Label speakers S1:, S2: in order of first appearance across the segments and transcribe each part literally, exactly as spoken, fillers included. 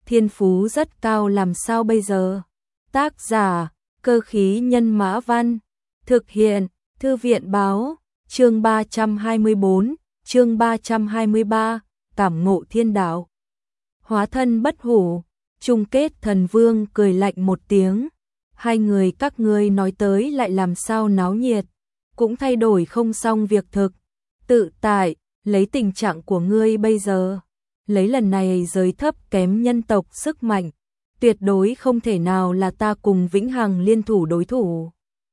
S1: thiên phú rất cao làm sao bây giờ? Tác giả, Cơ khí nhân mã văn, thực hiện, Thư viện báo, chương ba trăm hai mươi bốn, chương ba trăm hai mươi ba, cảm ngộ thiên đạo. Hóa thân bất hủ, chung kết thần vương cười lạnh một tiếng. Hai người các ngươi nói tới lại làm sao náo nhiệt, cũng thay đổi không xong việc thực. Tự tại, lấy tình trạng của ngươi bây giờ, lấy lần này giới thấp kém nhân tộc sức mạnh, tuyệt đối không thể nào là ta cùng Vĩnh Hằng liên thủ đối thủ.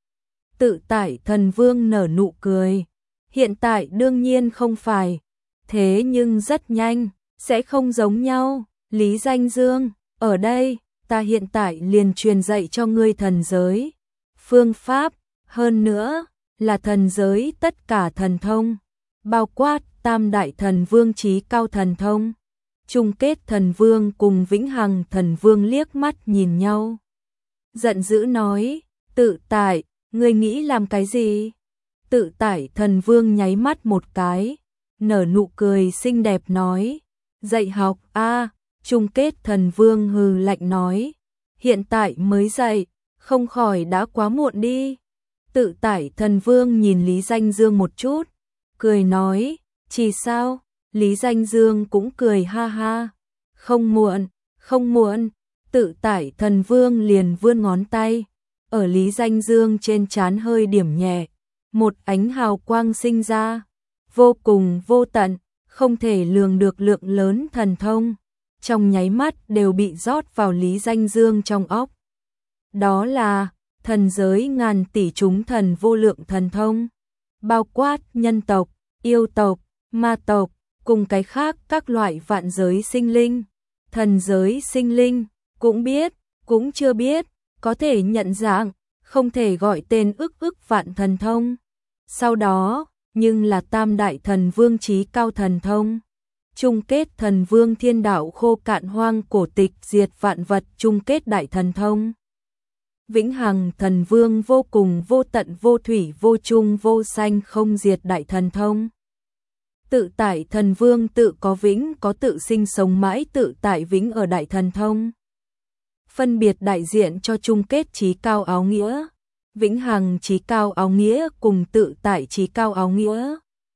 S1: Tự tại thần vương nở nụ cười, hiện tại đương nhiên không phải, thế nhưng rất nhanh, sẽ không giống nhau. Lý Danh Dương, ở đây, ta hiện tại liền truyền dạy cho ngươi thần giới, phương pháp, hơn nữa, là thần giới tất cả thần thông, bao quát tam đại thần vương chí cao thần thông. Chung kết thần vương cùng Vĩnh Hằng thần vương liếc mắt nhìn nhau. Giận dữ nói, tự tại, ngươi nghĩ làm cái gì? Tự tại thần vương nháy mắt một cái, nở nụ cười xinh đẹp nói, dạy học a. Chung kết thần vương hừ lạnh nói, hiện tại mới dạy, không khỏi đã quá muộn đi. Tự tại thần vương nhìn Lý Danh Dương một chút, cười nói, chỉ sao? Lý Danh Dương cũng cười ha ha, không muộn, không muộn. Tự tại thần vương liền vươn ngón tay, ở Lý Danh Dương trên trán hơi điểm nhẹ, một ánh hào quang sinh ra, vô cùng vô tận, không thể lường được lượng lớn thần thông, trong nháy mắt đều bị rót vào Lý Danh Dương trong óc. Đó là thần giới ngàn tỷ chúng thần vô lượng thần thông, bao quát nhân tộc, yêu tộc, ma tộc, cùng cái khác các loại vạn giới sinh linh. Thần giới sinh linh, cũng biết, cũng chưa biết, có thể nhận dạng, không thể gọi tên ức ức vạn thần thông. Sau đó, nhưng là tam đại thần vương chí cao thần thông. Chung kết thần vương thiên đạo khô cạn hoang cổ tịch diệt vạn vật chung kết đại thần thông. Vĩnh Hằng thần vương vô cùng vô tận vô thủy vô chung vô sanh không diệt đại thần thông. Tự tại thần vương tự có vĩnh có tự sinh sống mãi tự tại vĩnh ở đại thần thông. Phân biệt đại diện cho chung kết chí cao áo nghĩa, Vĩnh Hằng chí cao áo nghĩa cùng tự tại chí cao áo nghĩa.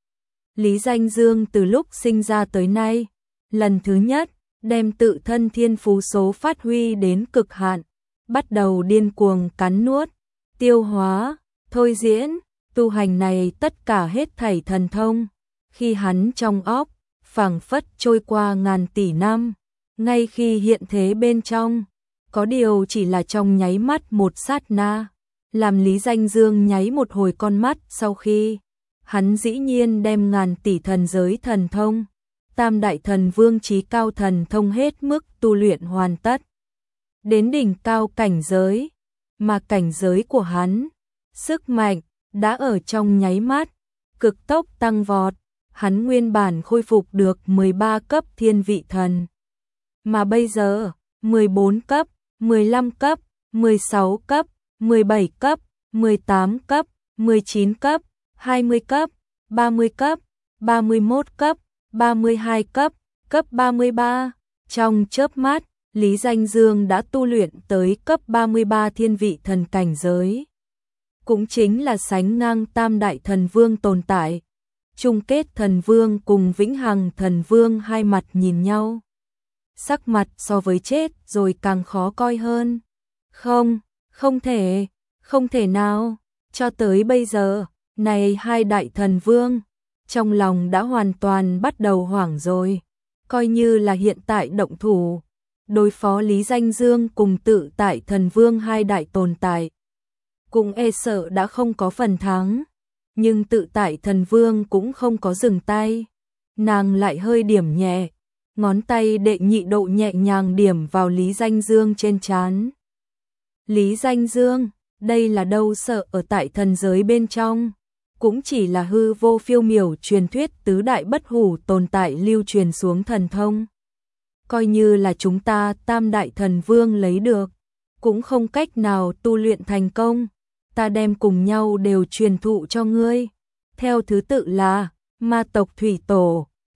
S1: Lý Danh Dương từ lúc sinh ra tới nay, lần thứ nhất, đem tự thân thiên phú số phát huy đến cực hạn, bắt đầu điên cuồng cắn nuốt, tiêu hóa, thôi diễn, tu hành này tất cả hết thảy thần thông, khi hắn trong óc, phảng phất trôi qua ngàn tỷ năm, ngay khi hiện thế bên trong, có điều chỉ là trong nháy mắt một sát na, làm Lý Danh Dương nháy một hồi con mắt sau khi hắn dĩ nhiên đem ngàn tỷ thần giới thần thông, tam đại thần vương chí cao thần thông hết mức tu luyện hoàn tất. Đến đỉnh cao cảnh giới, mà cảnh giới của hắn, sức mạnh, đã ở trong nháy mắt, cực tốc tăng vọt, hắn nguyên bản khôi phục được mười ba cấp thiên vị thần. Mà bây giờ, mười bốn cấp, mười lăm cấp, mười sáu cấp, mười bảy cấp, mười tám cấp, mười chín cấp, hai mươi cấp, ba mươi cấp, ba mươi mốt cấp, ba mươi hai cấp, cấp ba mươi ba. Trong chớp mắt, Lý Danh Dương đã tu luyện tới cấp ba mươi ba thiên vị thần cảnh giới. Cũng chính là sánh ngang tam đại thần vương tồn tại. Chung kết thần vương cùng Vĩnh Hằng thần vương hai mặt nhìn nhau. Sắc mặt so với chết rồi càng khó coi hơn. Không, không thể, không thể nào, cho tới bây giờ, này hai đại thần vương, trong lòng đã hoàn toàn bắt đầu hoảng rồi, coi như là hiện tại động thủ, đối phó Lý Danh Dương cùng tự tại thần vương hai đại tồn tại, cũng e sợ đã không có phần thắng, nhưng tự tại thần vương cũng không có dừng tay, nàng lại hơi điểm nhẹ, ngón tay đệ nhị độ nhẹ nhàng điểm vào Lý Danh Dương trên trán. Lý Danh Dương, đây là đâu sợ ở tại thần giới bên trong, cũng chỉ là hư vô phiêu miểu truyền thuyết tứ đại bất hủ tồn tại lưu truyền xuống thần thông. Coi như là chúng ta tam đại thần vương lấy được, cũng không cách nào tu luyện thành công, ta đem cùng nhau đều truyền thụ cho ngươi. Theo thứ tự là ma tộc thủy tổ,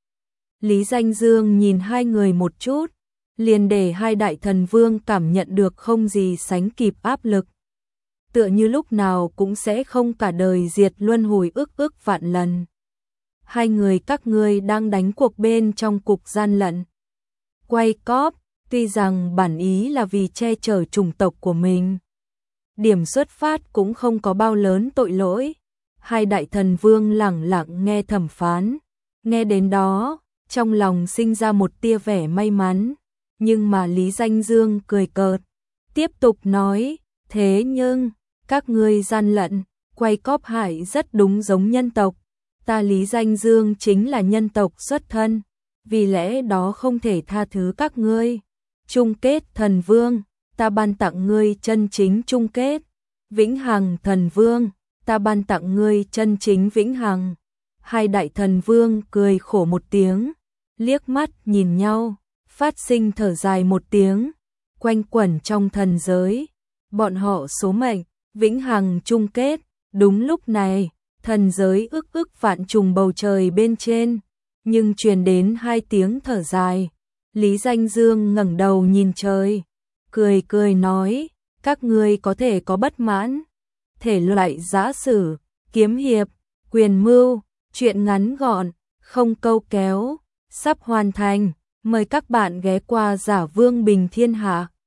S1: Lý Danh Dương nhìn hai người một chút, liền để hai đại thần vương cảm nhận được không gì sánh kịp áp lực. Tựa như lúc nào cũng sẽ không cả đời diệt luân hồi ức ức vạn lần. Hai người các ngươi đang đánh cuộc bên trong cục gian lận. Quay cóp, tuy rằng bản ý là vì che chở chủng tộc của mình. Điểm xuất phát cũng không có bao lớn tội lỗi. Hai đại thần vương lẳng lặng nghe thẩm phán. Nghe đến đó, trong lòng sinh ra một tia vẻ may mắn. Nhưng mà Lý Danh Dương cười cợt, tiếp tục nói, thế nhưng, các ngươi gian lận, quay cóp hại rất đúng giống nhân tộc. Ta Lý Danh Dương chính là nhân tộc xuất thân, vì lẽ đó không thể tha thứ các ngươi. Chung kết thần vương, ta ban tặng ngươi chân chính chung kết. Vĩnh hằng thần vương, ta ban tặng ngươi chân chính vĩnh hằng. Hai đại thần vương cười khổ một tiếng, liếc mắt nhìn nhau, phát sinh thở dài một tiếng, quanh quẩn trong thần giới. Bọn họ số mệnh, vĩnh hằng chung kết. Đúng lúc này, thần giới ức ức vạn trùng bầu trời bên trên, nhưng truyền đến hai tiếng thở dài. Lý Danh Dương ngẩng đầu nhìn trời, cười cười nói, các ngươi có thể có bất mãn, thể loại giã sử, kiếm hiệp, quyền mưu, truyện ngắn gọn, không câu kéo, sắp hoàn thành, mời các bạn ghé qua Giả Vương Bình Thiên Hạ.